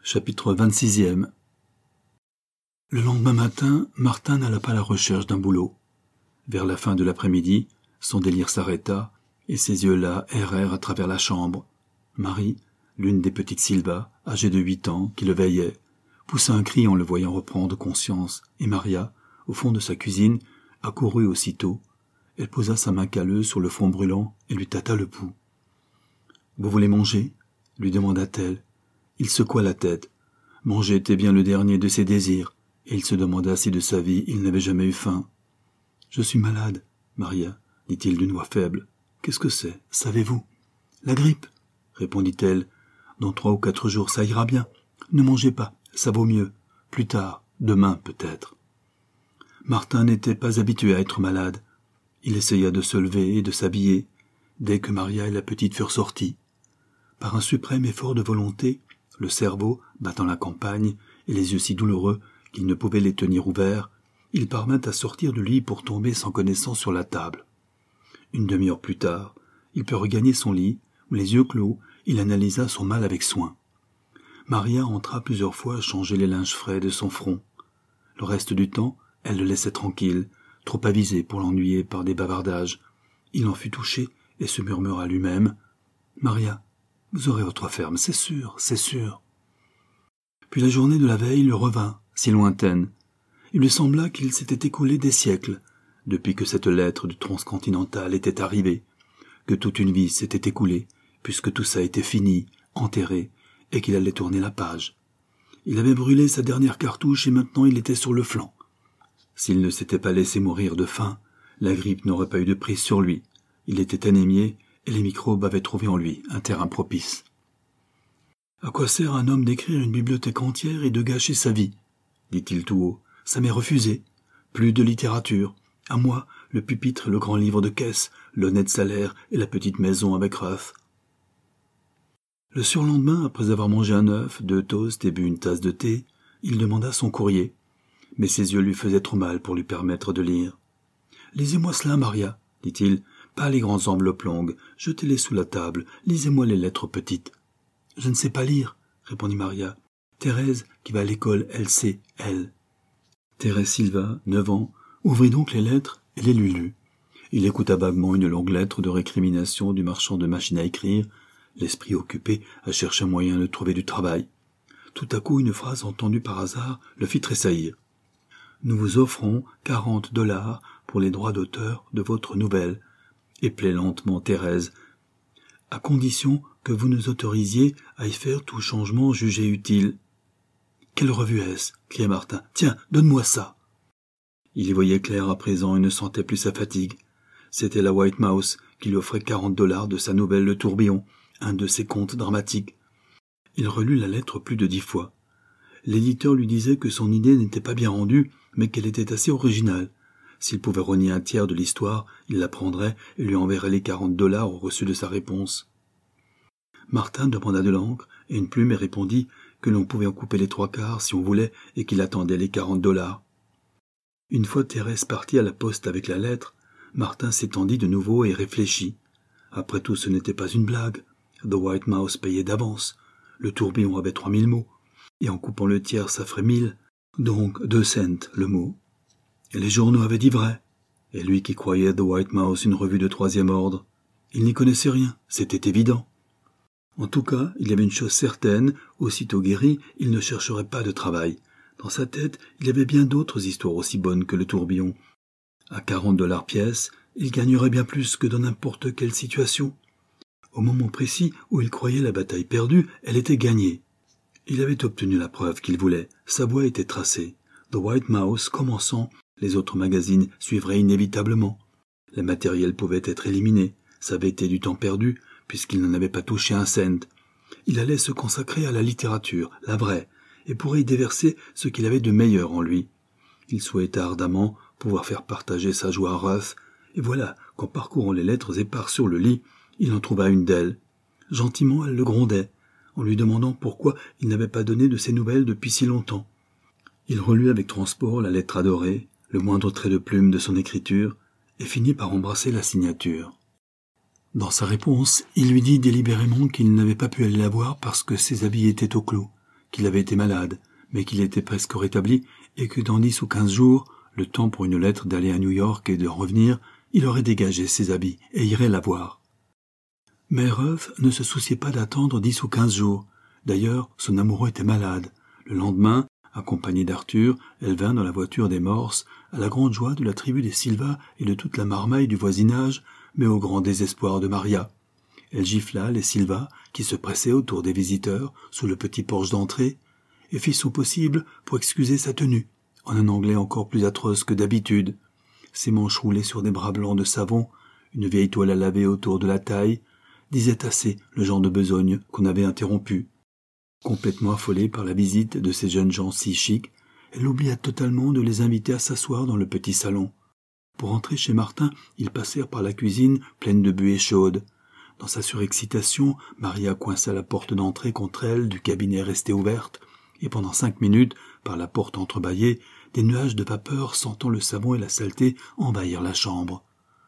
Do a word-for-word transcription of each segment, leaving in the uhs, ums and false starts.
Chapitre vingt-sixième. Le lendemain matin, Martin n'alla pas à la recherche d'un boulot. Vers la fin de l'après-midi, son délire s'arrêta, et ses yeux-là errèrent à travers la chambre. Marie, l'une des petites Sylva, âgée de huit ans, qui le veillait, poussa un cri en le voyant reprendre conscience, et Maria, au fond de sa cuisine, accourut aussitôt. Elle posa sa main calleuse sur le front brûlant et lui tâta le pouls. « Vous voulez manger ?» lui demanda-t-elle. Il secoua la tête. Manger était bien le dernier de ses désirs, et il se demanda si de sa vie il n'avait jamais eu faim. « Je suis malade, Maria, dit-il d'une voix faible. « Qu'est-ce que c'est, savez-vous ?»« La grippe, répondit-elle. Dans trois ou quatre jours, ça ira bien. Ne mangez pas, ça vaut mieux. Plus tard, demain peut-être. » Martin n'était pas habitué à être malade. Il essaya de se lever et de s'habiller, dès que Maria et la petite furent sorties. Par un suprême effort de volonté, le cerveau, battant la campagne, et les yeux si douloureux qu'il ne pouvait les tenir ouverts, il parvint à sortir du lit pour tomber sans connaissance sur la table. Une demi-heure plus tard, il put regagner son lit, où les yeux clos, il analysa son mal avec soin. Maria entra plusieurs fois changer les linges frais de son front. Le reste du temps, elle le laissait tranquille, trop avisé pour l'ennuyer par des bavardages. Il en fut touché et se murmura lui-même « Maria, vous aurez votre ferme, c'est sûr, c'est sûr. » Puis la journée de la veille le revint, si lointaine. Il lui sembla qu'il s'était écoulé des siècles, depuis que cette lettre du transcontinental était arrivée, que toute une vie s'était écoulée, puisque tout ça était fini, enterré, et qu'il allait tourner la page. Il avait brûlé sa dernière cartouche et maintenant il était sur le flanc. S'il ne s'était pas laissé mourir de faim, la grippe n'aurait pas eu de prise sur lui. Il était anémié, et les microbes avaient trouvé en lui un terrain propice. « À quoi sert un homme d'écrire une bibliothèque entière et de gâcher sa vie ?» dit-il tout haut. « Ça m'est refusé. Plus de littérature. À moi, le pupitre et le grand livre de caisse, l'honnête salaire et la petite maison avec Ruff. » Le surlendemain, après avoir mangé un œuf, deux toasts et bu une tasse de thé, il demanda son courrier. Mais ses yeux lui faisaient trop mal pour lui permettre de lire. « Lisez-moi cela, Maria, » dit-il. « Pas les grandes enveloppes longues, jetez-les sous la table, lisez-moi les lettres petites. »« Je ne sais pas lire, » répondit Maria. « Thérèse, qui va à l'école, elle sait, elle. » Thérèse Sylva, neuf ans, ouvrit donc les lettres et les lui lut. Il écouta vaguement une longue lettre de récrimination du marchand de machines à écrire, l'esprit occupé à chercher un moyen de trouver du travail. Tout à coup, une phrase entendue par hasard le fit tressaillir. « Nous vous offrons quarante dollars pour les droits d'auteur de votre nouvelle. » Éplait lentement Thérèse, « à condition que vous nous autorisiez à y faire tout changement jugé utile. »« Quelle revue est-ce » cria Martin. « Tiens, donne-moi ça !» Il y voyait clair à présent et ne sentait plus sa fatigue. C'était la White Mouse qui lui offrait quarante dollars de sa nouvelle Le Tourbillon, un de ses contes dramatiques. Il relut la lettre plus de dix fois. L'éditeur lui disait que son idée n'était pas bien rendue, mais qu'elle était assez originale. S'il pouvait renier un tiers de l'histoire, il la prendrait et lui enverrait les quarante dollars au reçu de sa réponse. Martin demanda de l'encre et une plume et répondit que l'on pouvait en couper les trois quarts si on voulait et qu'il attendait les quarante dollars. Une fois Thérèse partie à la poste avec la lettre, Martin s'étendit de nouveau et réfléchit. Après tout, ce n'était pas une blague. The White Mouse payait d'avance. Le tourbillon avait trois mille mots. Et en coupant le tiers, ça ferait mille. Donc deux cents le mot. Et les journaux avaient dit vrai. Et lui qui croyait The White Mouse une revue de troisième ordre, il n'y connaissait rien, c'était évident. En tout cas, il y avait une chose certaine, aussitôt guéri, il ne chercherait pas de travail. Dans sa tête, il y avait bien d'autres histoires aussi bonnes que le tourbillon. À quarante dollars pièce, il gagnerait bien plus que dans n'importe quelle situation. Au moment précis où il croyait la bataille perdue, elle était gagnée. Il avait obtenu la preuve qu'il voulait, sa voie était tracée. The White Mouse commençant, les autres magazines suivraient inévitablement. Le matériel pouvait être éliminé, ça avait été du temps perdu, puisqu'il n'en avait pas touché un cent. Il allait se consacrer à la littérature, la vraie, et pourrait y déverser ce qu'il avait de meilleur en lui. Il souhaita ardemment pouvoir faire partager sa joie à Ruff, et voilà qu'en parcourant les lettres éparses sur le lit, il en trouva une d'elles. Gentiment, elle le grondait, en lui demandant pourquoi il n'avait pas donné de ses nouvelles depuis si longtemps. Il relut avec transport la lettre adorée, le moindre trait de plume de son écriture, et finit par embrasser la signature. Dans sa réponse, il lui dit délibérément qu'il n'avait pas pu aller la voir parce que ses habits étaient au clos, qu'il avait été malade, mais qu'il était presque rétabli, et que dans dix ou quinze jours, le temps pour une lettre d'aller à New York et de revenir, il aurait dégagé ses habits et irait la voir. Mais Ruff ne se souciait pas d'attendre dix ou quinze jours. D'ailleurs, son amoureux était malade. Le lendemain, accompagnée d'Arthur, elle vint dans la voiture des Morse, à la grande joie de la tribu des Silva et de toute la marmaille du voisinage, mais au grand désespoir de Maria. Elle gifla les Silva, qui se pressaient autour des visiteurs, sous le petit porche d'entrée, et fit son possible pour excuser sa tenue, en un anglais encore plus atroce que d'habitude. Ses manches roulées sur des bras blancs de savon, une vieille toile à laver autour de la taille, disaient assez le genre de besogne qu'on avait interrompu. Complètement affolée par la visite de ces jeunes gens si chics, elle oublia totalement de les inviter à s'asseoir dans le petit salon. Pour entrer chez Martin, ils passèrent par la cuisine pleine de buée chaude. Dans sa surexcitation, Maria coinça la porte d'entrée contre elle du cabinet restée ouverte, et pendant cinq minutes, par la porte entrebâillée, des nuages de vapeur sentant le savon et la saleté envahirent la chambre.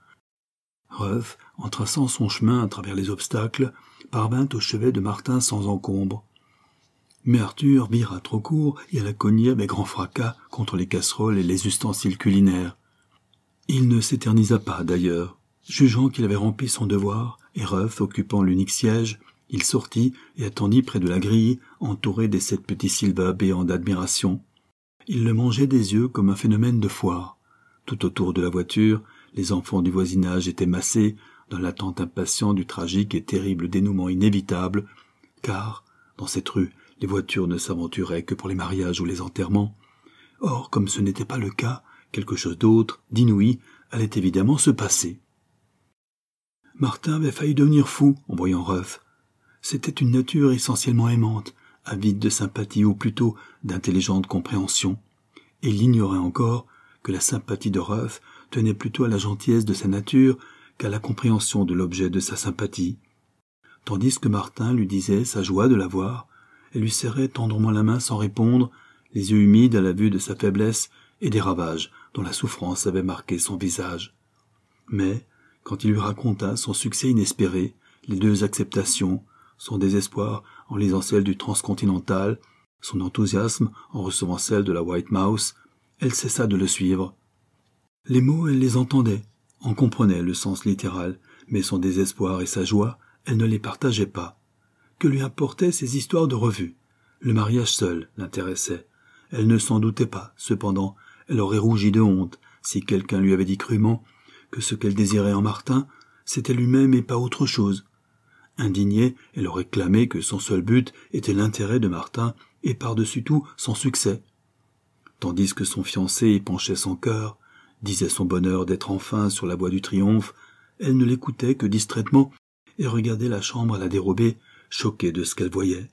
Ruff, en traçant son chemin à travers les obstacles, parvint au chevet de Martin sans encombre. Mais Arthur vira trop court et alla cogner avec grand fracas contre les casseroles et les ustensiles culinaires. Il ne s'éternisa pas, d'ailleurs. Jugeant qu'il avait rempli son devoir, et Ruff occupant l'unique siège, il sortit et attendit près de la grille, entouré des sept petits Silva béants d'admiration. Il le mangeait des yeux comme un phénomène de foire. Tout autour de la voiture, les enfants du voisinage étaient massés, dans l'attente impatiente du tragique et terrible dénouement inévitable, car, dans cette rue, les voitures ne s'aventuraient que pour les mariages ou les enterrements. Or, comme ce n'était pas le cas, quelque chose d'autre, d'inouï, allait évidemment se passer. Martin avait failli devenir fou en voyant Ruff. C'était une nature essentiellement aimante, avide de sympathie ou plutôt d'intelligente compréhension. Et il ignorait encore que la sympathie de Ruff tenait plutôt à la gentillesse de sa nature qu'à la compréhension de l'objet de sa sympathie. Tandis que Martin lui disait sa joie de la voir, elle lui serrait tendrement la main sans répondre, les yeux humides à la vue de sa faiblesse et des ravages dont la souffrance avait marqué son visage. Mais, quand il lui raconta son succès inespéré, les deux acceptations, son désespoir en lisant celle du Transcontinental, son enthousiasme en recevant celle de la White Mouse, elle cessa de le suivre. Les mots, elle les entendait, en comprenait le sens littéral, mais son désespoir et sa joie, elle ne les partageait pas. Que lui importaient ces histoires de revue? Le mariage seul l'intéressait. Elle ne s'en doutait pas, cependant, elle aurait rougi de honte si quelqu'un lui avait dit crûment que ce qu'elle désirait en Martin, c'était lui-même et pas autre chose. Indignée, elle aurait clamé que son seul but était l'intérêt de Martin et par-dessus tout son succès. Tandis que son fiancé épanchait son cœur, disait son bonheur d'être enfin sur la voie du triomphe, elle ne l'écoutait que distraitement et regardait la chambre à la dérobée, choquée de ce qu'elle voyait.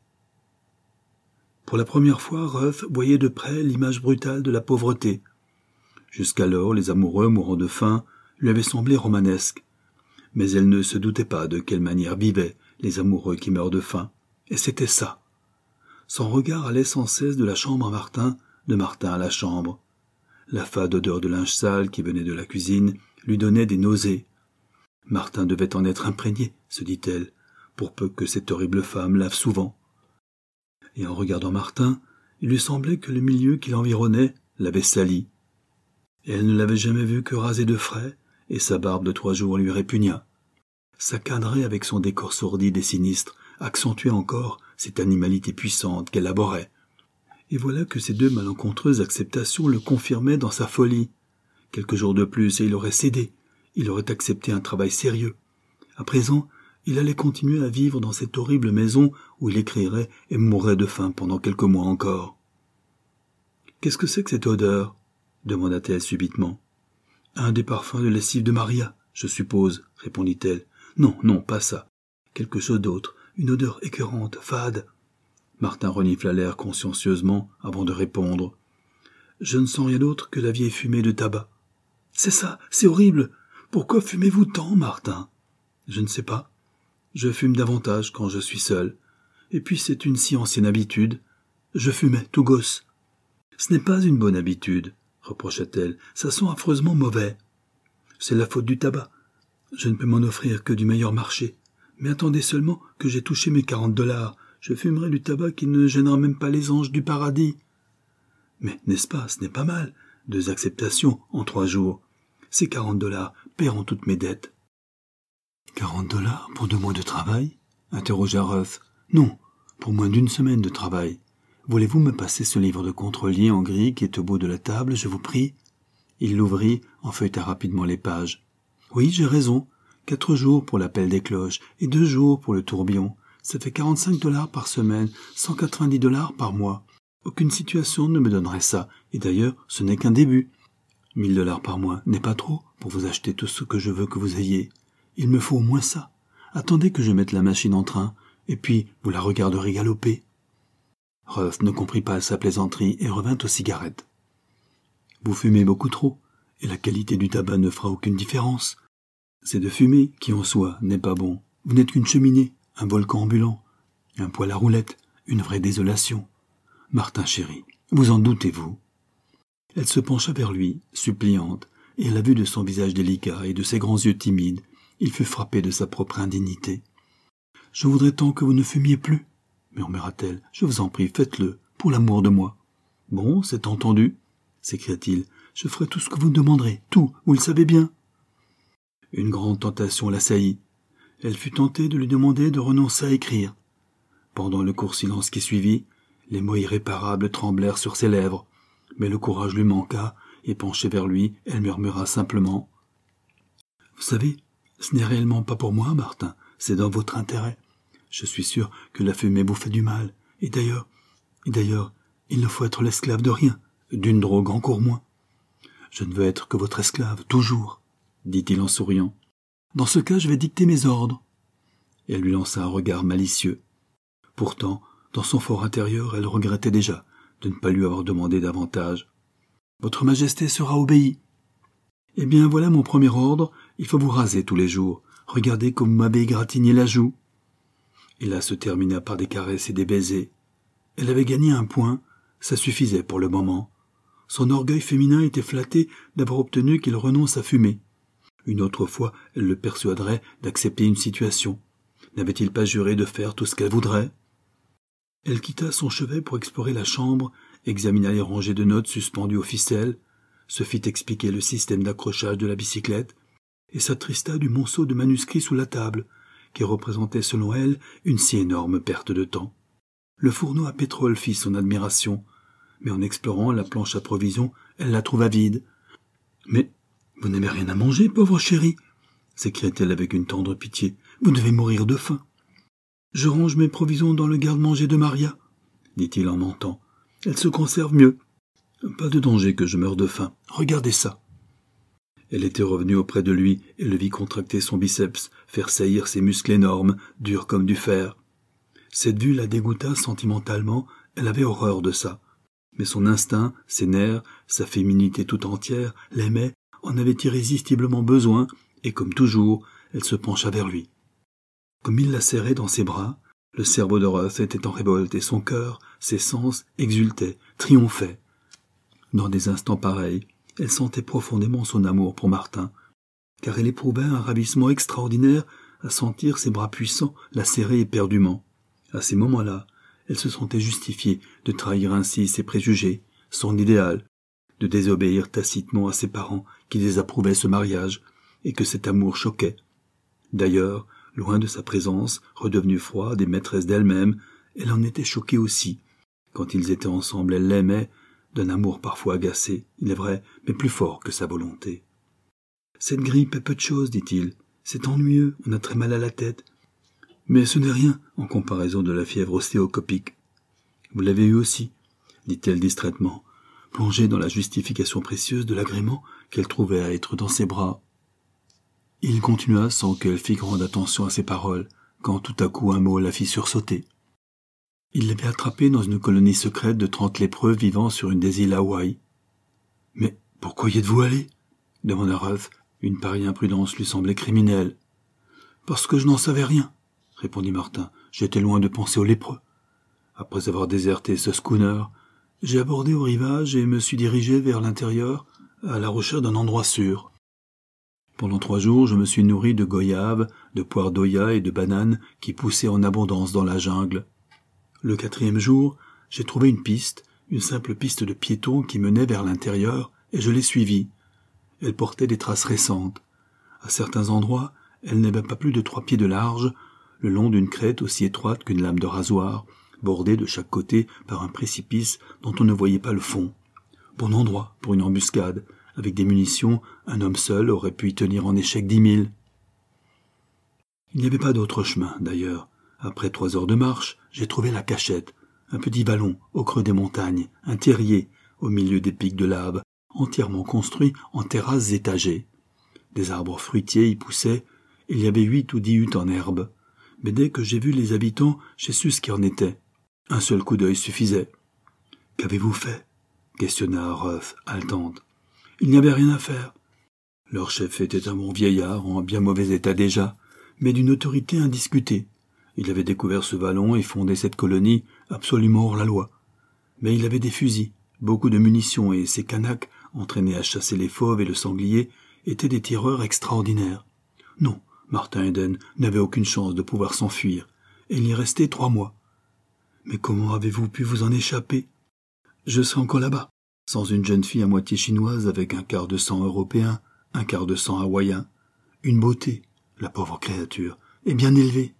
Pour la première fois, Ruff voyait de près l'image brutale de la pauvreté. Jusqu'alors, les amoureux mourant de faim lui avaient semblé romanesques. Mais elle ne se doutait pas de quelle manière vivaient les amoureux qui meurent de faim. Et c'était ça. Son regard allait sans cesse de la chambre à Martin, de Martin à la chambre. La fade odeur de linge sale qui venait de la cuisine lui donnait des nausées. Martin devait en être imprégné, se dit-elle, pour peu que cette horrible femme lave souvent. Et en regardant Martin, il lui semblait que le milieu qui l'environnait l'avait sali. Et elle ne l'avait jamais vu que rasé de frais, et sa barbe de trois jours lui répugna. Ça cadrait avec son décor sordide et sinistre, accentuait encore cette animalité puissante qu'elle abhorrait. Et voilà que ces deux malencontreuses acceptations le confirmaient dans sa folie. Quelques jours de plus et il aurait cédé, il aurait accepté un travail sérieux. À présent, il allait continuer à vivre dans cette horrible maison où il écrirait et mourrait de faim pendant quelques mois encore. « Qu'est-ce que c'est que cette odeur ?» demanda-t-elle subitement. « Un des parfums de lessive de Maria, je suppose, répondit-elle. « Non, non, pas ça. Quelque chose d'autre, une odeur écœurante, fade. » Martin renifla l'air consciencieusement avant de répondre. « Je ne sens rien d'autre que la vieille fumée de tabac. »« C'est ça, c'est horrible. Pourquoi fumez-vous tant, Martin ?»« Je ne sais pas. Je fume davantage quand je suis seul. Et puis c'est une si ancienne habitude. Je fumais, tout gosse. »« Ce n'est pas une bonne habitude, » reprocha-t-elle. « Ça sent affreusement mauvais. »« C'est la faute du tabac. Je ne peux m'en offrir que du meilleur marché. Mais attendez seulement que j'ai touché mes quarante dollars. Je fumerai du tabac qui ne gênera même pas les anges du paradis. Mais, n'est-ce pas, ce n'est pas mal. Deux acceptations en trois jours. Ces quarante dollars paieront toutes mes dettes. Quarante dollars pour deux mois de travail? Interrogea Ruth. Non, pour moins d'une semaine de travail. Voulez-vous me passer ce livre de comptes reliés en gris qui est au bout de la table, je vous prie? Il l'ouvrit, en feuilleta rapidement les pages. Oui, j'ai raison. Quatre jours pour l'appel des cloches et deux jours pour le tourbillon. Ça fait quarante-cinq dollars par semaine, cent quatre-vingt-dix dollars par mois. Aucune situation ne me donnerait ça, et d'ailleurs, ce n'est qu'un début. Mille dollars par mois n'est pas trop pour vous acheter tout ce que je veux que vous ayez. Il me faut au moins ça. Attendez que je mette la machine en train, et puis vous la regarderez galoper. Ruth ne comprit pas sa plaisanterie et revint aux cigarettes. Vous fumez beaucoup trop, et la qualité du tabac ne fera aucune différence. C'est de fumer qui en soi n'est pas bon. Vous n'êtes qu'une cheminée, un volcan ambulant, un poêle à roulettes, une vraie désolation. Martin chéri, vous en doutez-vous? Elle se pencha vers lui, suppliante, et à la vue de son visage délicat et de ses grands yeux timides, il fut frappé de sa propre indignité. « Je voudrais tant que vous ne fumiez plus, » murmura-t-elle. « Je vous en prie, faites-le, pour l'amour de moi. »« Bon, c'est entendu, » s'écria-t-il. « Je ferai tout ce que vous me demanderez, tout, vous le savez bien. » Une grande tentation l'assaillit. Elle fut tentée de lui demander de renoncer à écrire. Pendant le court silence qui suivit, les mots irréparables tremblèrent sur ses lèvres, mais le courage lui manqua, et penchée vers lui, elle murmura simplement. « Vous savez, ce n'est réellement pas pour moi, Martin, c'est dans votre intérêt. Je suis sûr que la fumée vous fait du mal, et d'ailleurs, et d'ailleurs, il ne faut être l'esclave de rien, d'une drogue encore moins. Je ne veux être que votre esclave, toujours, dit-il en souriant. Dans ce cas, je vais dicter mes ordres. Elle lui lança un regard malicieux. Pourtant, dans son fort intérieur, elle regrettait déjà de ne pas lui avoir demandé davantage. « Votre Majesté sera obéie. »« Eh bien, voilà mon premier ordre, il faut vous raser tous les jours. Regardez comme vous m'avez égratigné la joue. » Et là se termina par des caresses et des baisers. Elle avait gagné un point, ça suffisait pour le moment. Son orgueil féminin était flatté d'avoir obtenu qu'il renonce à fumer. Une autre fois, elle le persuaderait d'accepter une situation. N'avait-il pas juré de faire tout ce qu'elle voudrait? Elle quitta son chevet pour explorer la chambre, examina les rangées de notes suspendues aux ficelles, se fit expliquer le système d'accrochage de la bicyclette, et s'attrista du monceau de manuscrits sous la table, qui représentait selon elle une si énorme perte de temps. Le fourneau à pétrole fit son admiration, mais en explorant la planche à provisions, elle la trouva vide. « Mais vous n'avez rien à manger, pauvre chérie !» s'écria-t-elle avec une tendre pitié. « Vous devez mourir de faim. »« Je range mes provisions dans le garde-manger de Maria, » dit-il en mentant. « Elle se conserve mieux. Pas de danger que je meure de faim. Regardez ça. » Elle était revenue auprès de lui et le vit contracter son biceps, faire saillir ses muscles énormes, durs comme du fer. Cette vue la dégoûta sentimentalement, elle avait horreur de ça. Mais son instinct, ses nerfs, sa féminité tout entière, l'aimaient, en avait irrésistiblement besoin, et comme toujours, elle se pencha vers lui. Comme il la serrait dans ses bras, le cerveau de Ruth était en révolte et son cœur, ses sens, exultaient, triomphaient. Dans des instants pareils, elle sentait profondément son amour pour Martin, car elle éprouvait un ravissement extraordinaire à sentir ses bras puissants la serrer éperdument. À ces moments-là, elle se sentait justifiée de trahir ainsi ses préjugés, son idéal, de désobéir tacitement à ses parents qui désapprouvaient ce mariage et que cet amour choquait. D'ailleurs, loin de sa présence, redevenue froide et maîtresse d'elle-même, elle en était choquée aussi. Quand ils étaient ensemble, elle l'aimait, d'un amour parfois agacé, il est vrai, mais plus fort que sa volonté. « Cette grippe est peu de chose, dit-il. C'est ennuyeux, on a très mal à la tête. Mais ce n'est rien en comparaison de la fièvre ostéocopique. Vous l'avez eu aussi, dit-elle distraitement, plongée dans la justification précieuse de l'agrément qu'elle trouvait à être dans ses bras. Il continua sans qu'elle fît grande attention à ses paroles, quand tout à coup un mot la fit sursauter. Il l'avait attrapée dans une colonie secrète de trente lépreux vivant sur une des îles Hawaï. « Mais pourquoi y êtes-vous allé ?» demanda Ruth. Une pareille imprudence lui semblait criminelle. « Parce que je n'en savais rien, » répondit Martin. « J'étais loin de penser aux lépreux. Après avoir déserté ce schooner, j'ai abordé au rivage et me suis dirigé vers l'intérieur à la recherche d'un endroit sûr. Pendant trois jours, je me suis nourri de goyaves, de poires d'Oya et de bananes qui poussaient en abondance dans la jungle. Le quatrième jour, j'ai trouvé une piste, une simple piste de piéton qui menait vers l'intérieur, et je l'ai suivie. Elle portait des traces récentes. À certains endroits, elle n'avait pas plus de trois pieds de large, le long d'une crête aussi étroite qu'une lame de rasoir, bordée de chaque côté par un précipice dont on ne voyait pas le fond. Bon endroit pour une embuscade. Avec des munitions, un homme seul aurait pu y tenir en échec dix mille. Il n'y avait pas d'autre chemin, d'ailleurs. Après trois heures de marche, j'ai trouvé la cachette, un petit vallon au creux des montagnes, un terrier au milieu des pics de lave, entièrement construit en terrasses étagées. Des arbres fruitiers y poussaient, il y avait huit ou dix huttes en herbe. Mais dès que j'ai vu les habitants, j'ai su ce qu'il en était. Un seul coup d'œil suffisait. « Qu'avez-vous fait ?» questionna Ruff, haletante. Il n'y avait rien à faire. Leur chef était un bon vieillard, en bien mauvais état déjà, mais d'une autorité indiscutée. Il avait découvert ce vallon et fondé cette colonie absolument hors la loi. Mais il avait des fusils, beaucoup de munitions, et ses Kanaks, entraînés à chasser les fauves et le sanglier, étaient des tireurs extraordinaires. Non, Martin Eden n'avait aucune chance de pouvoir s'enfuir, et il y restait trois mois. Mais comment avez-vous pu vous en échapper ? Je serai encore là-bas, sans une jeune fille à moitié chinoise avec un quart de sang européen, un quart de sang hawaïen. Une beauté, la pauvre créature, et bien élevée.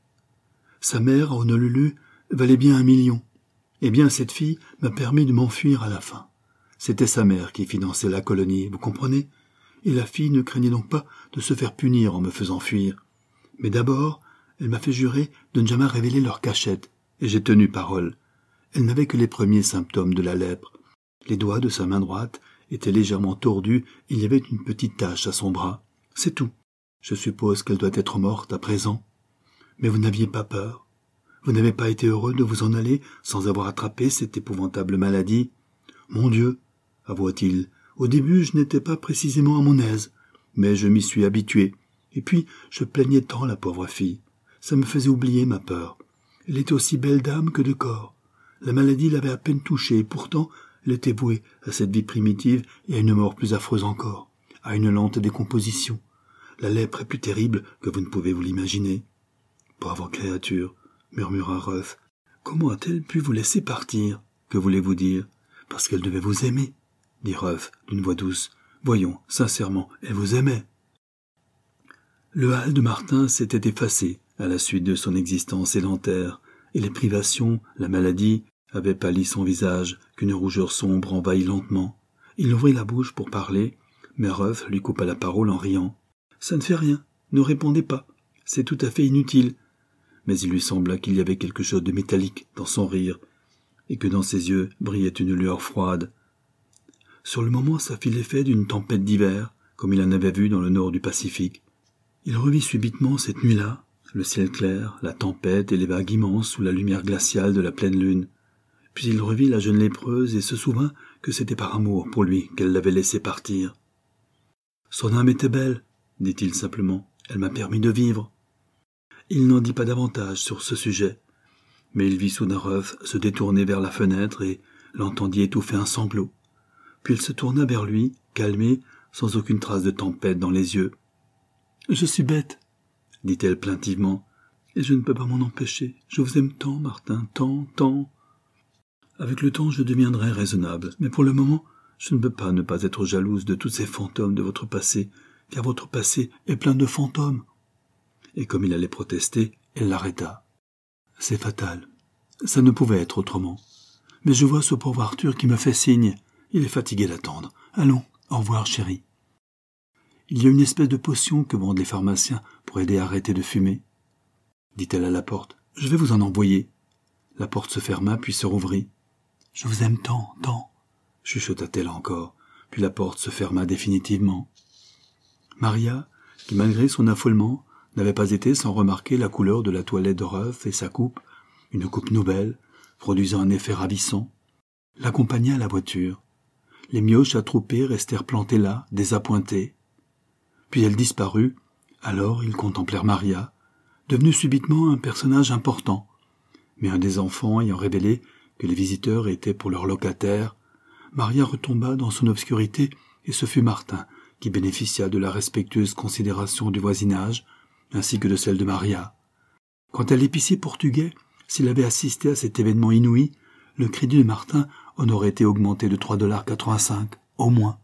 Sa mère, à Honolulu, valait bien un million. Eh bien, cette fille m'a permis de m'enfuir à la fin. C'était sa mère qui finançait la colonie, vous comprenez ? Et la fille ne craignait donc pas de se faire punir en me faisant fuir. Mais d'abord, elle m'a fait jurer de ne jamais révéler leur cachette, et j'ai tenu parole. Elle n'avait que les premiers symptômes de la lèpre. Les doigts de sa main droite étaient légèrement tordus, et il y avait une petite tache à son bras. C'est tout. Je suppose qu'elle doit être morte à présent. Mais vous n'aviez pas peur? Vous n'avez pas été heureux de vous en aller sans avoir attrapé cette épouvantable maladie? Mon Dieu, avoua-t-il, au début je n'étais pas précisément à mon aise, mais je m'y suis habitué. Et puis je plaignais tant la pauvre fille. Ça me faisait oublier ma peur. Elle était aussi belle d'âme que de corps. La maladie l'avait à peine touchée, et pourtant elle était vouée à cette vie primitive et à une mort plus affreuse encore, à une lente décomposition. La lèpre est plus terrible que vous ne pouvez vous l'imaginer. Pauvre créature, murmura Ruff. Comment a-t-elle pu vous laisser partir? Que voulez-vous dire? Parce qu'elle devait vous aimer, dit Ruff d'une voix douce. Voyons, sincèrement, elle vous aimait. Le hâle de Martin s'était effacé à la suite de son existence sédentaire, et les privations, la maladie, avaient pâli son visage, qu'une rougeur sombre envahit lentement. Il ouvrit la bouche pour parler, mais Ruff lui coupa la parole en riant. « Ça ne fait rien, ne répondez pas, c'est tout à fait inutile. » Mais il lui sembla qu'il y avait quelque chose de métallique dans son rire, et que dans ses yeux brillait une lueur froide. Sur le moment, ça fit l'effet d'une tempête d'hiver, comme il en avait vu dans le nord du Pacifique. Il revit subitement cette nuit-là, le ciel clair, la tempête et les vagues immenses sous la lumière glaciale de la pleine lune. Puis il revit la jeune lépreuse et se souvint que c'était par amour pour lui qu'elle l'avait laissé partir. « Son âme était belle, dit-il simplement, elle m'a permis de vivre. » Il n'en dit pas davantage sur ce sujet, mais il vit soudain Ruff se détourner vers la fenêtre et l'entendit étouffer un sanglot. Puis elle se tourna vers lui, calmée, sans aucune trace de tempête dans les yeux. « Je suis bête, » dit-elle plaintivement, « et je ne peux pas m'en empêcher. Je vous aime tant, Martin, tant, tant. Avec le temps, je deviendrai raisonnable, mais pour le moment, je ne peux pas ne pas être jalouse de tous ces fantômes de votre passé, car votre passé est plein de fantômes. » Et comme il allait protester, elle l'arrêta. « C'est fatal. Ça ne pouvait être autrement. Mais je vois ce pauvre Arthur qui me fait signe. Il est fatigué d'attendre. Allons, au revoir, chérie. » Il y a une espèce de potion que vendent les pharmaciens pour aider à arrêter de fumer, dit-elle à la porte. « Je vais vous en envoyer. » La porte se ferma puis se rouvrit. « Je vous aime tant, tant, » chuchota-t-elle encore, puis la porte se ferma définitivement. Maria, qui malgré son affolement, n'avait pas été sans remarquer la couleur de la toilette de Ruff et sa coupe, une coupe nouvelle, produisant un effet ravissant, l'accompagna à la voiture. Les mioches attroupés restèrent plantés là, désappointés. Puis elle disparut, alors ils contemplèrent Maria, devenue subitement un personnage important. Mais un des enfants ayant révélé que les visiteurs étaient pour leur locataire, Maria retomba dans son obscurité et ce fut Martin qui bénéficia de la respectueuse considération du voisinage, ainsi que de celle de Maria. Quant à l'épicier portugais, S'il avait assisté à cet événement inouï, le crédit de Martin en aurait été augmenté de trois dollars quatre-vingt-cinq, au moins.